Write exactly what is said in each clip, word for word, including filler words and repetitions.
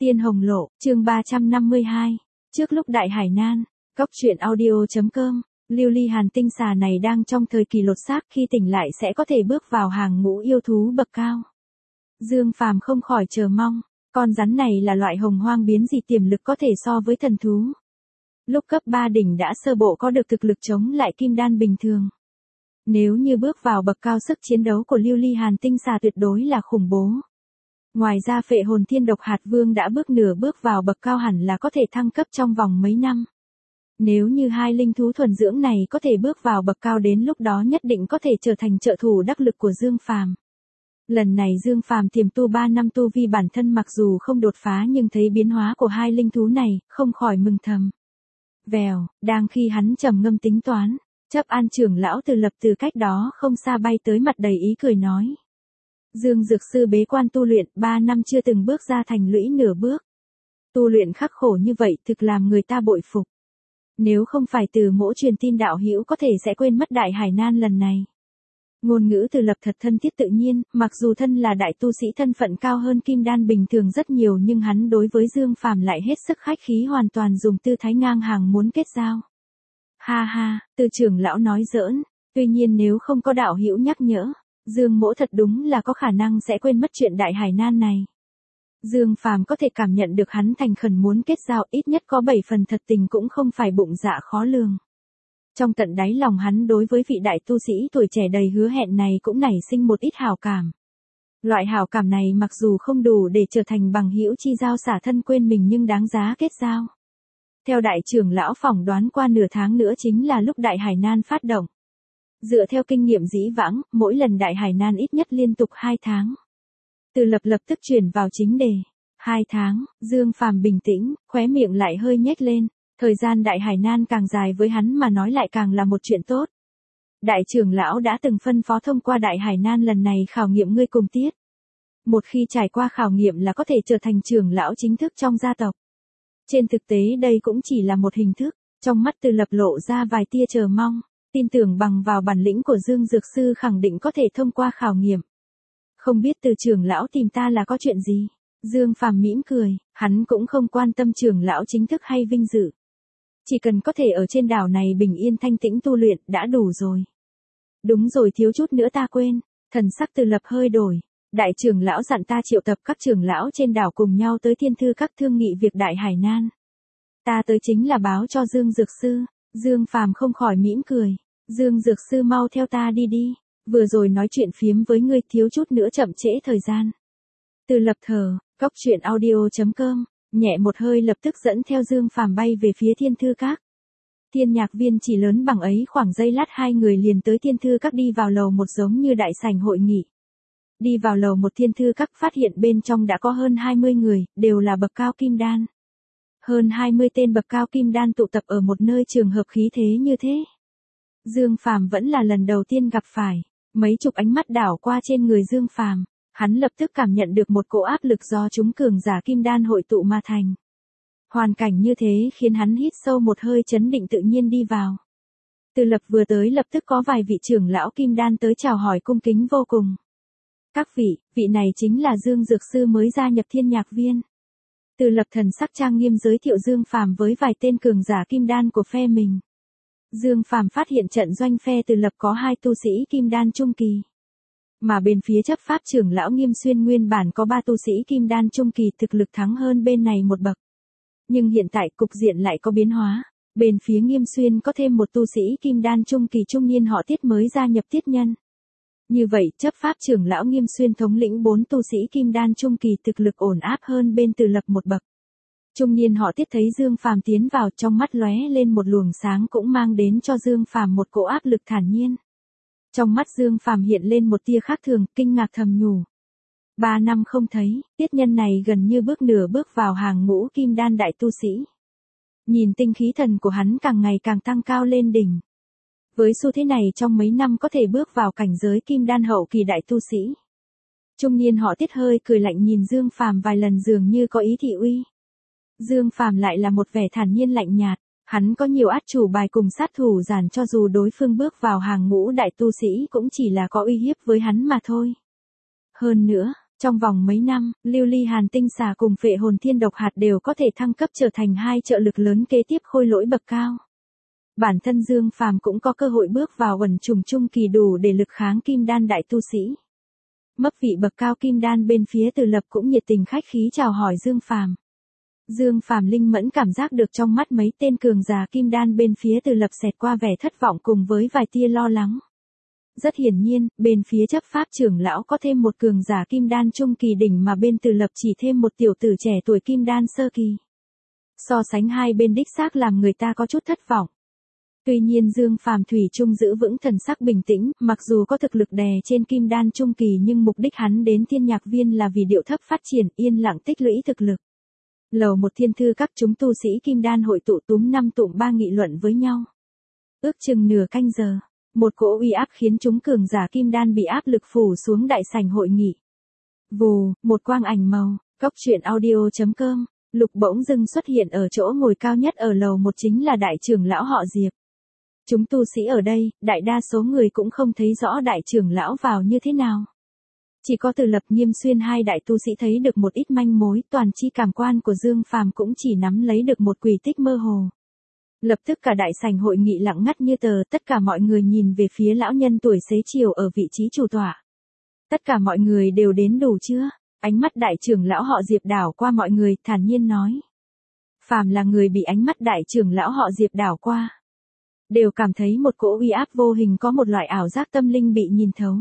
Tiên Hồng Lộ, chương ba trăm năm mươi hai. Trước lúc Đại Hải Nan, Cốc truyện audio.com, Lưu Ly Hàn tinh xà này đang trong thời kỳ lột xác, khi tỉnh lại sẽ có thể bước vào hàng ngũ yêu thú bậc cao. Dương Phàm không khỏi chờ mong, con rắn này là loại hồng hoang biến dị tiềm lực có thể so với thần thú. Lúc cấp ba đỉnh đã sơ bộ có được thực lực chống lại kim đan bình thường. Nếu như bước vào bậc cao, sức chiến đấu của Lưu Ly Hàn tinh xà tuyệt đối là khủng bố. Ngoài ra Phệ Hồn Thiên Độc Hạt Vương đã bước nửa bước vào bậc cao, hẳn là có thể thăng cấp trong vòng mấy năm. Nếu như hai linh thú thuần dưỡng này có thể bước vào bậc cao, đến lúc đó nhất định có thể trở thành trợ thủ đắc lực của Dương Phàm. Lần này Dương Phàm tiềm tu ba năm, tu vi bản thân mặc dù không đột phá nhưng thấy biến hóa của hai linh thú này, không khỏi mừng thầm. Vèo, đang khi hắn trầm ngâm tính toán, Chấp An trưởng lão Từ Lập từ cách đó không xa bay tới, mặt đầy ý cười nói. Dương Dược Sư bế quan tu luyện ba năm chưa từng bước ra thành lũy nửa bước. Tu luyện khắc khổ như vậy thực làm người ta bội phục. Nếu không phải Từ Mỗ truyền tin đạo hữu có thể sẽ quên mất Đại Hải Nan lần này. Ngôn ngữ Từ Lập thật thân thiết tự nhiên, mặc dù thân là đại tu sĩ thân phận cao hơn kim đan bình thường rất nhiều, nhưng hắn đối với Dương Phàm lại hết sức khách khí, hoàn toàn dùng tư thái ngang hàng muốn kết giao. Ha ha, Từ trưởng lão nói giỡn, tuy nhiên nếu không có đạo hữu nhắc nhở, Dương Mỗ thật đúng là có khả năng sẽ quên mất chuyện Đại Hải Nan này. Dương Phàm có thể cảm nhận được hắn thành khẩn muốn kết giao, ít nhất có bảy phần thật tình, cũng không phải bụng dạ khó lường. Trong tận đáy lòng hắn đối với vị đại tu sĩ tuổi trẻ đầy hứa hẹn này cũng nảy sinh một ít hảo cảm. Loại hảo cảm này mặc dù không đủ để trở thành bằng hữu chi giao xả thân quên mình, nhưng đáng giá kết giao. Theo đại trưởng lão phỏng đoán, qua nửa tháng nữa chính là lúc Đại Hải Nan phát động. Dựa theo kinh nghiệm dĩ vãng, mỗi lần Đại Hải Nan ít nhất liên tục hai tháng. Từ Lập lập tức chuyển vào chính đề. Hai tháng, Dương Phàm bình tĩnh, khóe miệng lại hơi nhếch lên. Thời gian Đại Hải Nan càng dài với hắn mà nói lại càng là một chuyện tốt. Đại trưởng lão đã từng phân phó thông qua Đại Hải Nan lần này khảo nghiệm ngươi cùng tiết. Một khi trải qua khảo nghiệm là có thể trở thành trưởng lão chính thức trong gia tộc. Trên thực tế đây cũng chỉ là một hình thức. Trong mắt Từ Lập lộ ra vài tia chờ mong. Tin tưởng bằng vào bản lĩnh của Dương Dược Sư khẳng định có thể thông qua khảo nghiệm. Không biết Từ trưởng lão tìm ta là có chuyện gì? Dương Phàm mỉm cười, hắn cũng không quan tâm trưởng lão chính thức hay vinh dự. Chỉ cần có thể ở trên đảo này bình yên thanh tĩnh tu luyện đã đủ rồi. Đúng rồi, thiếu chút nữa ta quên. Thần sắc Từ Lập hơi đổi. Đại trưởng lão dặn ta triệu tập các trưởng lão trên đảo cùng nhau tới Thiên Thư Các thương nghị việc Đại Hải Nan. Ta tới chính là báo cho Dương Dược Sư. Dương Phàm không khỏi mỉm cười. Dương Dược Sư mau theo ta đi đi. Vừa rồi nói chuyện phiếm với ngươi thiếu chút nữa chậm trễ thời gian. Từ Lập thở, Cốc truyện audio.com, nhẹ một hơi lập tức dẫn theo Dương Phàm bay về phía Thiên Thư Các. Thiên Nhạc Viên chỉ lớn bằng ấy, khoảng giây lát hai người liền tới Thiên Thư Các, đi vào lầu một giống như đại sảnh hội nghị. Đi vào lầu một Thiên Thư Các, phát hiện bên trong đã có hơn hai mươi người, đều là bậc cao kim đan. Hơn hai mươi tên bậc cao kim đan tụ tập ở một nơi trường hợp khí thế như thế. Dương Phàm vẫn là lần đầu tiên gặp phải. Mấy chục ánh mắt đảo qua trên người Dương Phàm, hắn lập tức cảm nhận được một cỗ áp lực do chúng cường giả kim đan hội tụ mà thành. Hoàn cảnh như thế khiến hắn hít sâu một hơi, trấn định tự nhiên đi vào. Từ Lập vừa tới lập tức có vài vị trưởng lão kim đan tới chào hỏi cung kính vô cùng. Các vị, vị này chính là Dương Dược Sư mới gia nhập Thiên Nhạc Viên. Từ Lập thần sắc trang nghiêm giới thiệu Dương Phàm với vài tên cường giả kim đan của phe mình. Dương Phàm phát hiện trận doanh phe Từ Lập có hai tu sĩ kim đan trung kỳ. Mà bên phía chấp pháp trưởng lão Nghiêm Xuyên nguyên bản có ba tu sĩ kim đan trung kỳ, thực lực thắng hơn bên này một bậc. Nhưng hiện tại cục diện lại có biến hóa. Bên phía Nghiêm Xuyên có thêm một tu sĩ kim đan trung kỳ trung niên họ Tiết mới gia nhập Tiết Nhân. Như vậy, chấp pháp trưởng lão Nghiêm Xuyên thống lĩnh bốn tu sĩ kim đan trung kỳ, thực lực ổn áp hơn bên Từ Lập một bậc. Trung niên họ Tiết thấy Dương Phàm tiến vào, trong mắt lóe lên một luồng sáng, cũng mang đến cho Dương Phàm một cỗ áp lực thản nhiên. Trong mắt Dương Phàm hiện lên một tia khác thường, kinh ngạc thầm nhủ. Ba năm không thấy, Tiết Nhân này gần như bước nửa bước vào hàng ngũ kim đan đại tu sĩ. Nhìn tinh khí thần của hắn càng ngày càng tăng cao lên đỉnh. Với xu thế này trong mấy năm có thể bước vào cảnh giới kim đan hậu kỳ đại tu sĩ. Trung niên họ Tiết hơi cười lạnh nhìn Dương Phàm vài lần, dường như có ý thị uy. Dương Phàm lại là một vẻ thản nhiên lạnh nhạt, hắn có nhiều át chủ bài cùng sát thủ giản, cho dù đối phương bước vào hàng ngũ đại tu sĩ cũng chỉ là có uy hiếp với hắn mà thôi. Hơn nữa, Trong vòng mấy năm, lưu ly hàn tinh xà cùng phệ hồn thiên độc hạt đều có thể thăng cấp trở thành hai trợ lực lớn kế tiếp khôi lỗi bậc cao. Bản thân Dương Phàm cũng có cơ hội bước vào ẩn trùng trung kỳ đủ để lực kháng kim đan đại tu sĩ. Mấp vị bậc cao kim đan bên phía Từ Lập cũng nhiệt tình khách khí chào hỏi Dương Phàm. Dương Phàm linh mẫn cảm giác được trong mắt mấy tên cường giả kim đan bên phía Từ Lập xẹt qua vẻ thất vọng cùng với vài tia lo lắng. Rất hiển nhiên, bên phía chấp pháp trưởng lão có thêm một cường giả kim đan trung kỳ đỉnh mà bên Từ Lập chỉ thêm một tiểu tử trẻ tuổi kim đan sơ kỳ. So sánh hai bên đích xác làm người ta có chút thất vọng. Tuy nhiên Dương Phàm thủy chung giữ vững thần sắc bình tĩnh, mặc dù có thực lực đè trên kim đan trung kỳ nhưng mục đích hắn đến Thiên Nhạc Viên là vì điệu thấp phát triển, yên lặng tích lũy thực lực. Lầu một thiên thư các chúng tu sĩ kim đan hội tụ túm năm tụm ba nghị luận với nhau. Ước chừng nửa canh giờ, một cỗ uy áp khiến chúng cường giả kim đan bị áp lực phủ xuống đại sảnh hội nghị. Vù, một quang ảnh màu, Cốc truyện audio chấm com, Lục bỗng dưng xuất hiện ở chỗ ngồi cao nhất ở lầu một chính là đại trưởng lão họ Diệp. Chúng tu sĩ ở đây, đại đa số người cũng không thấy rõ đại trưởng lão vào như thế nào. Chỉ có Từ Lập Nghiêm Xuyên hai đại tu sĩ thấy được một ít manh mối, toàn chi cảm quan của Dương Phàm cũng chỉ nắm lấy được một quỷ tích mơ hồ. Lập tức cả đại sảnh hội nghị lặng ngắt như tờ, tất cả mọi người nhìn về phía lão nhân tuổi xế chiều ở vị trí chủ tọa. Tất cả mọi người đều đến đủ chưa? Ánh mắt đại trưởng lão họ Diệp đảo qua mọi người, thản nhiên nói. Phàm là người bị ánh mắt đại trưởng lão họ Diệp đảo qua, đều cảm thấy một cỗ uy áp vô hình, có một loại ảo giác tâm linh bị nhìn thấu.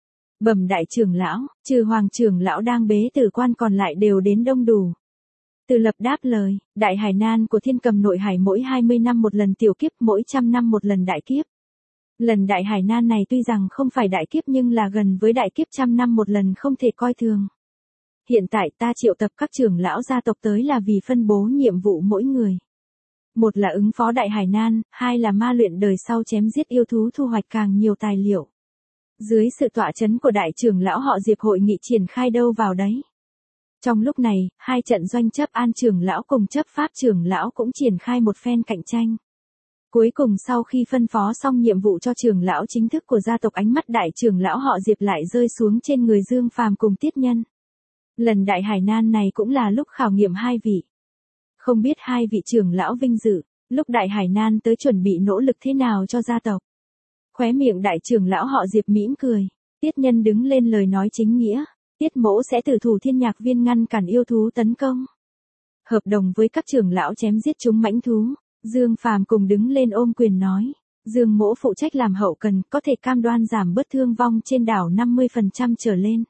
Bẩm đại trưởng lão, trừ hoàng trưởng lão đang bế tử quan còn lại đều đến đông đủ. Từ Lập đáp lời, đại hải nan của Thiên Cầm Nội Hải mỗi hai mươi năm một lần tiểu kiếp, mỗi trăm năm một lần đại kiếp. Lần đại hải nan này tuy rằng không phải đại kiếp nhưng là gần với đại kiếp trăm năm một lần, không thể coi thường. Hiện tại ta triệu tập các trưởng lão gia tộc tới là vì phân bố nhiệm vụ mỗi người. Một là ứng phó đại hải nan, hai là ma luyện đời sau chém giết yêu thú thu hoạch càng nhiều tài liệu. Dưới sự tọa chấn của đại trưởng lão họ Diệp, hội nghị triển khai đâu vào đấy. Trong lúc này, hai trận doanh chấp an trưởng lão cùng chấp pháp trưởng lão cũng triển khai một phen cạnh tranh. Cuối cùng sau khi phân phó xong nhiệm vụ cho trưởng lão chính thức của gia tộc, ánh mắt đại trưởng lão họ Diệp lại rơi xuống trên người Dương Phàm cùng Tiết Nhân. Lần đại hải nan này cũng là lúc khảo nghiệm hai vị. Không biết hai vị trưởng lão vinh dự, lúc đại hải nan tới chuẩn bị nỗ lực thế nào cho gia tộc. Khóe miệng đại trưởng lão họ Diệp mỉm cười. Tiết Nhân đứng lên lời nói chính nghĩa. Tiết mỗ sẽ tử thủ Thiên Nhạc Viên ngăn cản yêu thú tấn công. Hợp đồng với các trưởng lão chém giết chúng mãnh thú. Dương Phàm cùng đứng lên ôm quyền nói. Dương mỗ phụ trách làm hậu cần, có thể cam đoan giảm bớt thương vong trên đảo năm mươi phần trăm trở lên.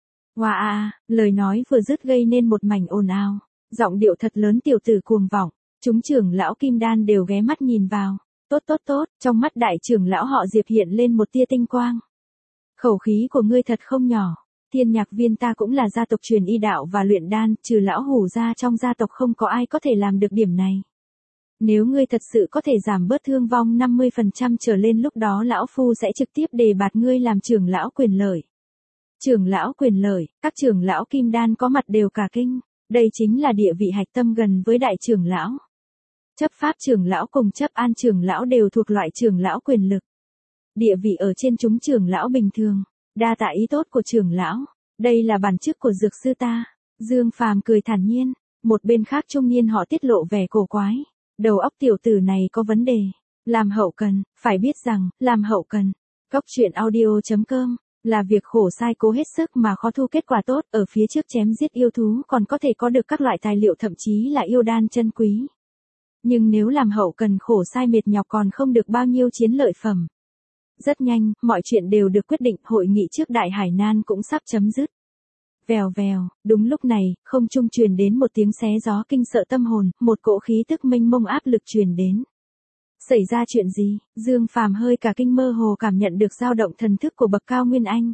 Wow, lời nói vừa dứt gây nên một mảnh ồn ào. Giọng điệu thật lớn, tiểu tử cuồng vọng. Chúng trưởng lão kim đan đều ghé mắt nhìn vào. Tốt tốt tốt, trong mắt đại trưởng lão họ Diệp hiện lên một tia tinh quang. Khẩu khí của ngươi thật không nhỏ. Thiên Nhạc Viên ta cũng là gia tộc truyền y đạo và luyện đan, trừ lão hủ ra trong gia tộc không có ai có thể làm được điểm này. Nếu ngươi thật sự có thể giảm bớt thương vong năm mươi phần trăm trở lên, lúc đó lão phu sẽ trực tiếp đề bạt ngươi làm trưởng lão quyền lợi. Trưởng lão quyền lợi, các trưởng lão kim đan có mặt đều cả kinh, đây chính là địa vị hạch tâm gần với đại trưởng lão. Chấp pháp trưởng lão cùng chấp an trưởng lão đều thuộc loại trưởng lão quyền lực. Địa vị ở trên chúng trưởng lão bình thường. Đa tạ ý tốt của trưởng lão, đây là bản chức của dược sư ta. Dương Phàm cười thản nhiên, một bên khác trung niên họ tiết lộ vẻ cổ quái. Đầu óc tiểu tử này có vấn đề. Làm hậu cần, phải biết rằng, làm hậu cần, Cốc truyện audio chấm com, là việc khổ sai cố hết sức mà khó thu kết quả tốt. Ở phía trước chém giết yêu thú còn có thể có được các loại tài liệu, thậm chí là yêu đan chân quý. Nhưng nếu làm hậu cần khổ sai mệt nhọc còn không được bao nhiêu chiến lợi phẩm. Rất nhanh, mọi chuyện đều được quyết định, hội nghị trước đại hải nan cũng sắp chấm dứt. Vèo vèo, đúng lúc này, không trung truyền đến một tiếng xé gió kinh sợ tâm hồn, một cỗ khí tức mênh mông áp lực truyền đến. Xảy ra chuyện gì? Dương Phàm hơi cả kinh, mơ hồ cảm nhận được dao động thần thức của bậc cao Nguyên Anh.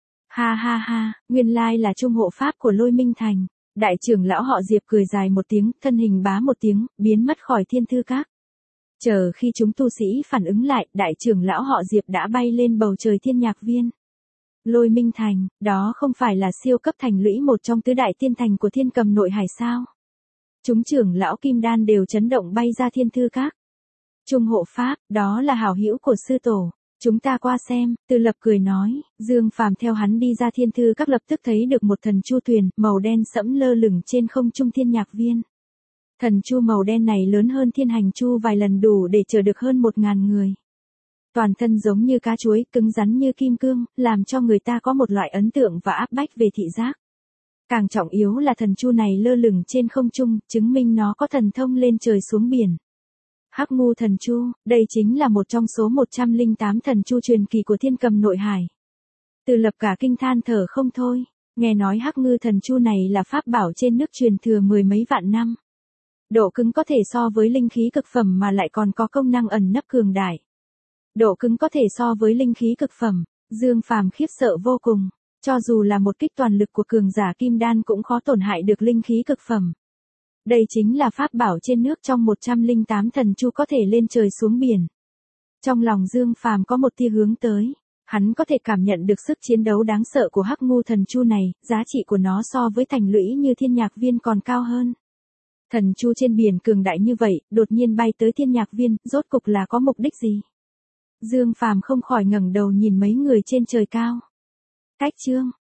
Ha ha ha, nguyên lai là trung hộ pháp của Lôi Minh Thành. Đại trưởng lão họ Diệp cười dài một tiếng, thân hình bá một tiếng, biến mất khỏi thiên thư các. Chờ khi chúng tu sĩ phản ứng lại, đại trưởng lão họ Diệp đã bay lên bầu trời Thiên Nhạc Viên. Lôi Minh Thành, đó không phải là siêu cấp thành lũy một trong tứ đại tiên thành của Thiên Cầm Nội Hải sao? Chúng trưởng lão kim đan đều chấn động bay ra thiên thư các. Trung hộ pháp, đó là hảo hữu của sư tổ. Chúng ta qua xem, Từ Lập cười nói, Dương Phàm theo hắn đi ra Thiên Thư Các lập tức thấy được một thần chu thuyền, màu đen sẫm lơ lửng trên không trung Thiên Nhạc Viên. Thần chu màu đen này lớn hơn Thiên Hành Chu vài lần, đủ để chở được hơn một ngàn người. Toàn thân giống như cá chuối, cứng rắn như kim cương, làm cho người ta có một loại ấn tượng và áp bách về thị giác. Càng trọng yếu là thần chu này lơ lửng trên không trung, chứng minh nó có thần thông lên trời xuống biển. Hắc Ngu Thần Chu, đây chính là một trong số một trăm lẻ tám thần chu truyền kỳ của Thiên Cầm Nội Hải. Từ Lập cả kinh than thở không thôi, nghe nói Hắc Ngư Thần Chu này là pháp bảo trên nước truyền thừa mười mấy vạn năm. Độ cứng có thể so với linh khí cực phẩm mà lại còn có công năng ẩn nấp cường đại. Độ cứng có thể so với linh khí cực phẩm, Dương Phàm khiếp sợ vô cùng, cho dù là một kích toàn lực của cường giả kim đan cũng khó tổn hại được linh khí cực phẩm. Đây chính là pháp bảo trên nước trong một trăm lẻ tám thần chu có thể lên trời xuống biển. Trong lòng Dương Phàm có một tia hướng tới, hắn có thể cảm nhận được sức chiến đấu đáng sợ của Hắc Ngu Thần Chu này, giá trị của nó so với thành lũy như Thiên Nhạc Viên còn cao hơn. Thần chu trên biển cường đại như vậy, đột nhiên bay tới Thiên Nhạc Viên, rốt cục là có mục đích gì? Dương Phàm không khỏi ngẩng đầu nhìn mấy người trên trời cao. Cách chương